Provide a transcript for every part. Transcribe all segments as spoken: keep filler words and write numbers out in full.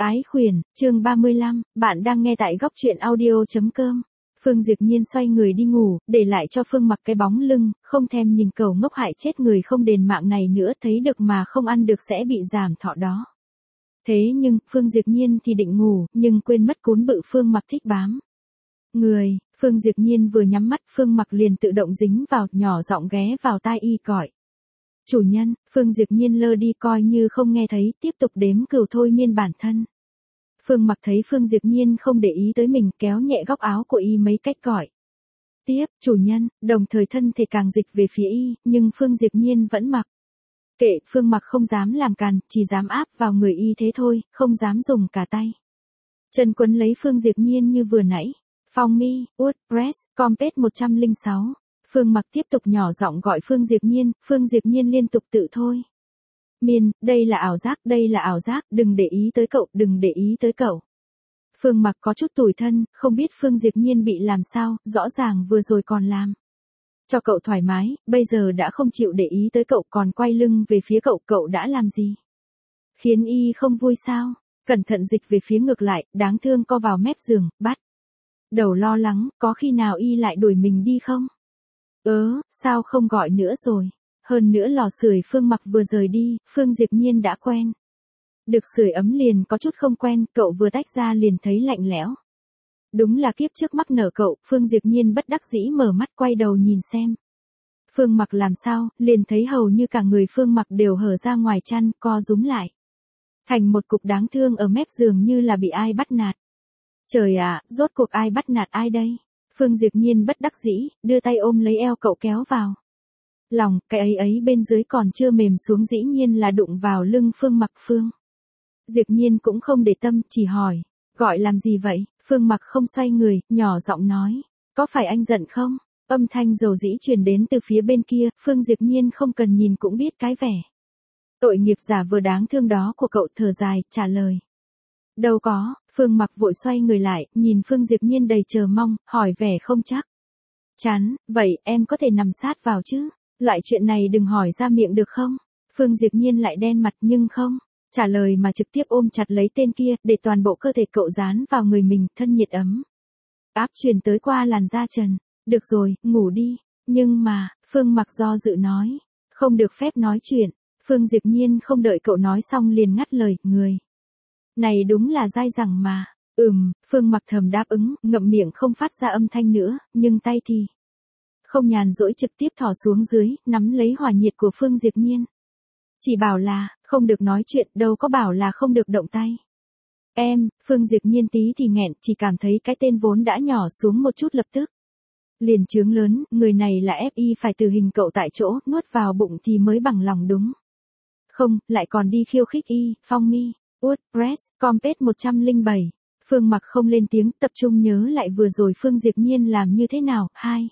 Ái khuyển, chương ba mươi lăm, bạn đang nghe tại góc truyện audio.com. Phương Diệp Nhiên xoay người đi ngủ, để lại cho Phương Mặc cái bóng lưng, không thèm nhìn cẩu ngốc hại chết người không đền mạng này nữa, thấy được mà không ăn được sẽ bị giảm thọ đó. Thế nhưng, Phương Diệp Nhiên thì định ngủ, nhưng quên mất cún bự Phương Mặc thích bám. Người, Phương Diệp Nhiên vừa nhắm mắt, Phương Mặc liền tự động dính vào, nhỏ giọng ghé vào tai y cõi. Chủ nhân, Phương Diệp Nhiên lơ đi coi như không nghe thấy, tiếp tục đếm cừu thôi miên bản thân. Phương Mặc thấy Phương Diệp Nhiên không để ý tới mình, kéo nhẹ góc áo của y mấy cách gọi. Tiếp, chủ nhân, đồng thời thân thể càng dịch về phía y, nhưng Phương Diệp Nhiên vẫn mặc. Kệ, Phương Mặc không dám làm càn, chỉ dám áp vào người y thế thôi, không dám dùng cả tay. Chân quấn lấy Phương Diệp Nhiên như vừa nãy. Phong mi, út, press, compet một không sáu. Phương Mặc tiếp tục nhỏ giọng gọi Phương Diệp Nhiên, Phương Diệp Nhiên liên tục tự thôi. Miên, đây là ảo giác, đây là ảo giác, đừng để ý tới cậu, đừng để ý tới cậu. Phương Mặc có chút tủi thân, không biết Phương Diệp Nhiên bị làm sao, rõ ràng vừa rồi còn làm cho cậu thoải mái, bây giờ đã không chịu để ý tới cậu, còn quay lưng về phía cậu, cậu đã làm gì? Khiến y không vui sao? Cẩn thận dịch về phía ngược lại, đáng thương co vào mép giường, bắt đầu lo lắng, có khi nào y lại đuổi mình đi không? Ớ, sao không gọi nữa rồi? Hơn nữa lò sưởi Phương Mặc vừa rời đi, Phương Diệp Nhiên đã quen. Được sưởi ấm liền có chút không quen, cậu vừa tách ra liền thấy lạnh lẽo. Đúng là kiếp trước mắc nợ cậu, Phương Diệp Nhiên bất đắc dĩ mở mắt quay đầu nhìn xem. Phương Mặc làm sao, liền thấy hầu như cả người Phương Mặc đều hở ra ngoài chăn, co rúm lại. Thành một cục đáng thương ở mép giường như là bị ai bắt nạt. Trời ạ, rốt cuộc ai bắt nạt ai đây? Phương Diệp Nhiên bất đắc dĩ, đưa tay ôm lấy eo cậu kéo vào lòng, cái ấy ấy bên dưới còn chưa mềm xuống dĩ nhiên là đụng vào lưng Phương Mặc. Phương Diệp Nhiên cũng không để tâm, chỉ hỏi, gọi làm gì vậy? Phương Mặc không xoay người, nhỏ giọng nói, có phải anh giận không? Âm thanh dầu dĩ truyền đến từ phía bên kia, Phương Diệp Nhiên không cần nhìn cũng biết cái vẻ tội nghiệp giả vừa đáng thương đó của cậu, thở dài, trả lời. Đâu có, Phương Mặc vội xoay người lại, nhìn Phương Diệp Nhiên đầy chờ mong, hỏi vẻ không chắc chắn, vậy em có thể nằm sát vào chứ? Loại chuyện này đừng hỏi ra miệng được không? Phương Diệp Nhiên lại đen mặt nhưng không trả lời mà trực tiếp ôm chặt lấy tên kia, để toàn bộ cơ thể cậu dán vào người mình, thân nhiệt ấm áp truyền tới qua làn da trần. Được rồi, ngủ đi. Nhưng mà, Phương Mặc do dự nói, không được phép nói chuyện. Phương Diệp Nhiên không đợi cậu nói xong liền ngắt lời, người này đúng là dai dẳng mà. Ừm, Phương Mặc thầm đáp ứng, ngậm miệng không phát ra âm thanh nữa, nhưng tay thì không nhàn rỗi, trực tiếp thò xuống dưới, nắm lấy hỏa nhiệt của Phương Diệp Nhiên. Chỉ bảo là, không được nói chuyện, đâu có bảo là không được động tay. Em, Phương Diệp Nhiên tí thì nghẹn, chỉ cảm thấy cái tên vốn đã nhỏ xuống một chút lập tức liền trướng lớn, người này là ép y phải tử hình cậu tại chỗ, nuốt vào bụng thì mới bằng lòng đúng không, lại còn đi khiêu khích y, phong mi, út, press, compet một không bảy. Phương Mặc không lên tiếng, tập trung nhớ lại vừa rồi Phương Diệp Nhiên làm như thế nào. Hai,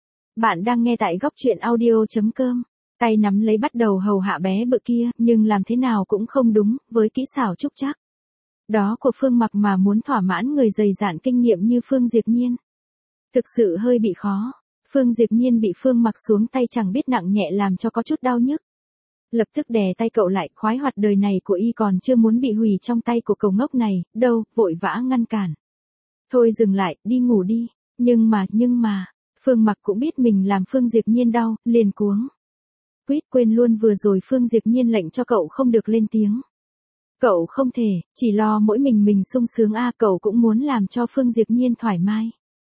bạn đang nghe tại góc truyện audio.com. Tay nắm lấy bắt đầu hầu hạ bé bự kia, nhưng làm thế nào cũng không đúng, với kỹ xảo trúc chắc đó của Phương Mặc mà muốn thỏa mãn người dày dạn kinh nghiệm như Phương Diệp Nhiên. Thực sự hơi bị khó. Phương Diệp Nhiên bị Phương Mặc xuống tay chẳng biết nặng nhẹ làm cho có chút đau nhức. Lập tức đè tay cậu lại, khoái hoạt đời này của y còn chưa muốn bị hủy trong tay của cậu ngốc này, đâu, vội vã ngăn cản. Thôi dừng lại, đi ngủ đi. Nhưng mà, nhưng mà, Phương Mặc cũng biết mình làm Phương Diệp Nhiên đau, liền cuống quýt quên luôn vừa rồi Phương Diệp Nhiên lệnh cho cậu không được lên tiếng. Cậu không thể, chỉ lo mỗi mình mình sung sướng a, à, cậu cũng muốn làm cho Phương Diệp Nhiên thoải mái.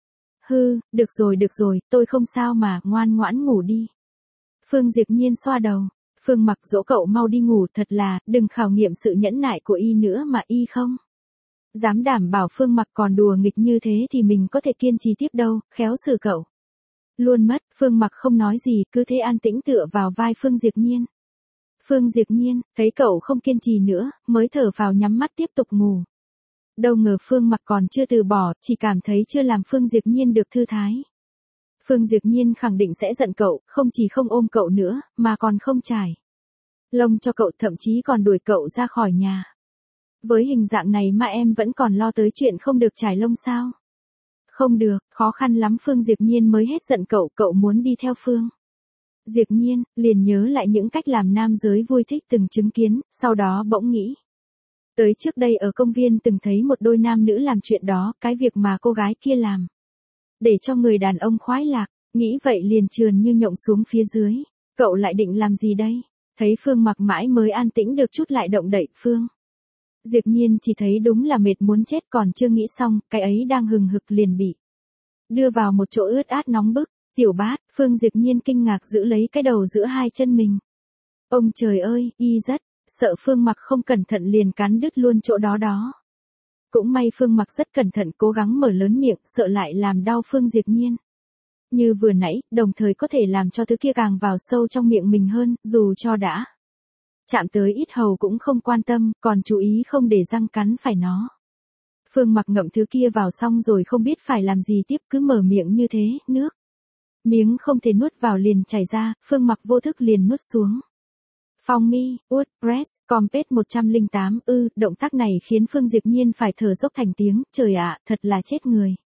Hư, được rồi được rồi, tôi không sao mà, ngoan ngoãn ngủ đi. Phương Diệp Nhiên xoa đầu. Phương Mặc dỗ cậu mau đi ngủ, thật là, đừng khảo nghiệm sự nhẫn nại của y nữa mà y không dám đảm bảo Phương Mặc còn đùa nghịch như thế thì mình có thể kiên trì tiếp đâu, khéo xử cậu luôn mất. Phương Mặc không nói gì, cứ thế an tĩnh tựa vào vai Phương Diệp Nhiên. Phương Diệp Nhiên, thấy cậu không kiên trì nữa, mới thở phào nhắm mắt tiếp tục ngủ. Đâu ngờ Phương Mặc còn chưa từ bỏ, chỉ cảm thấy chưa làm Phương Diệp Nhiên được thư thái. Phương Diệp Nhiên khẳng định sẽ giận cậu, không chỉ không ôm cậu nữa, mà còn không trải lông cho cậu, thậm chí còn đuổi cậu ra khỏi nhà. Với hình dạng này mà em vẫn còn lo tới chuyện không được trải lông sao? Không được, khó khăn lắm Phương Diệp Nhiên mới hết giận cậu, cậu muốn đi theo Phương Diệp Nhiên, liền nhớ lại những cách làm nam giới vui thích từng chứng kiến, sau đó bỗng nghĩ. Tới trước đây ở công viên từng thấy một đôi nam nữ làm chuyện đó, cái việc mà cô gái kia làm. Để cho người đàn ông khoái lạc, nghĩ vậy liền trườn như nhộng xuống phía dưới. Cậu lại định làm gì đây? Thấy Phương Mặc mãi mới an tĩnh được chút lại động đậy Phương. Diệp Nhiên chỉ thấy đúng là mệt muốn chết, còn chưa nghĩ xong, cái ấy đang hừng hực liền bị đưa vào một chỗ ướt át nóng bức. Tiểu Bát, Phương Diệp Nhiên kinh ngạc giữ lấy cái đầu giữa hai chân mình. Ông trời ơi, y rất sợ Phương Mặc không cẩn thận liền cắn đứt luôn chỗ đó đó. Cũng may Phương Mặc rất cẩn thận cố gắng mở lớn miệng, sợ lại làm đau Phương Diệp Nhiên. Như vừa nãy, đồng thời có thể làm cho thứ kia càng vào sâu trong miệng mình hơn, dù cho đã chạm tới ít hầu cũng không quan tâm, còn chú ý không để răng cắn phải nó. Phương Mặc ngậm thứ kia vào xong rồi không biết phải làm gì tiếp, cứ mở miệng như thế, nước miếng không thể nuốt vào liền chảy ra, Phương Mặc vô thức liền nuốt xuống. Phong mi, út, press, compet một trăm lẻ tám, ư, động tác này khiến Phương Diệp Nhiên phải thở dốc thành tiếng, trời ạ, thật là chết người.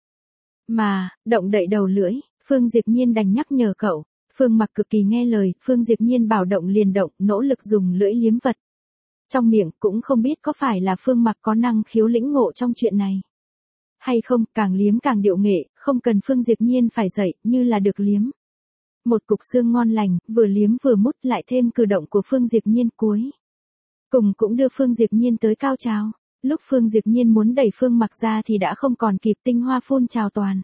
Mà, động đậy đầu lưỡi, Phương Diệp Nhiên đành nhắc nhở cậu. Phương Mặc cực kỳ nghe lời, Phương Diệp Nhiên bảo động liền động, nỗ lực dùng lưỡi liếm vật trong miệng, cũng không biết có phải là Phương Mặc có năng khiếu lĩnh ngộ trong chuyện này hay không, càng liếm càng điệu nghệ, không cần Phương Diệp Nhiên phải dậy, như là được liếm một cục xương ngon lành, vừa liếm vừa mút, lại thêm cử động của Phương Diệp Nhiên cuối cùng cũng đưa Phương Diệp Nhiên tới cao trào. Lúc Phương Diệp Nhiên muốn đẩy Phương Mặc ra thì đã không còn kịp, tinh hoa phun trào toàn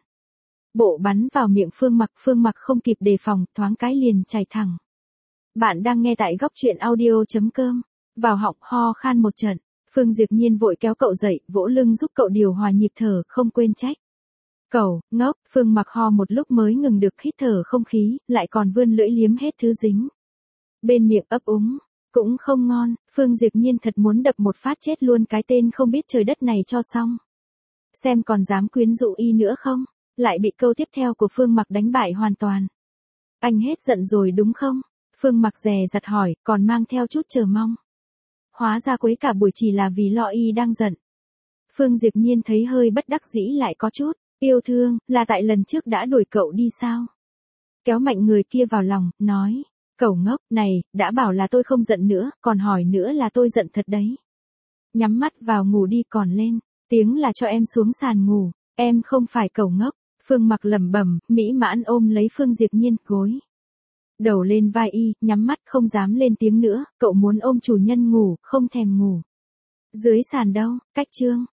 bộ bắn vào miệng Phương Mặc, Phương Mặc không kịp đề phòng, thoáng cái liền chảy thẳng. Bạn đang nghe tại góc truyện audio.com. Vào họng ho khan một trận, Phương Diệp Nhiên vội kéo cậu dậy, vỗ lưng giúp cậu điều hòa nhịp thở, không quên trách. Cậu, ngốc, Phương Mặc ho một lúc mới ngừng được hít thở không khí, lại còn vươn lưỡi liếm hết thứ dính bên miệng, ấp úng. Cũng không ngon, Phương Diệp Nhiên thật muốn đập một phát chết luôn cái tên không biết trời đất này cho xong. Xem còn dám quyến rũ y nữa không? Lại bị câu tiếp theo của Phương Mặc đánh bại hoàn toàn. Anh hết giận rồi đúng không? Phương Mặc dè dặt hỏi, còn mang theo chút chờ mong. Hóa ra quấy cả buổi chỉ là vì lo y đang giận. Phương Diệp Nhiên thấy hơi bất đắc dĩ lại có chút yêu thương, là tại lần trước đã đuổi cậu đi sao? Kéo mạnh người kia vào lòng, nói, cậu ngốc, này, đã bảo là tôi không giận nữa, còn hỏi nữa là tôi giận thật đấy. Nhắm mắt vào ngủ đi, còn lên tiếng là cho em xuống sàn ngủ, em không phải cậu ngốc. Phương Mặc lẩm bẩm, mỹ mãn ôm lấy Phương Diệp Nhiên, gối đầu lên vai y, nhắm mắt không dám lên tiếng nữa, cậu muốn ôm chủ nhân ngủ, không thèm ngủ dưới sàn đâu. Cách chương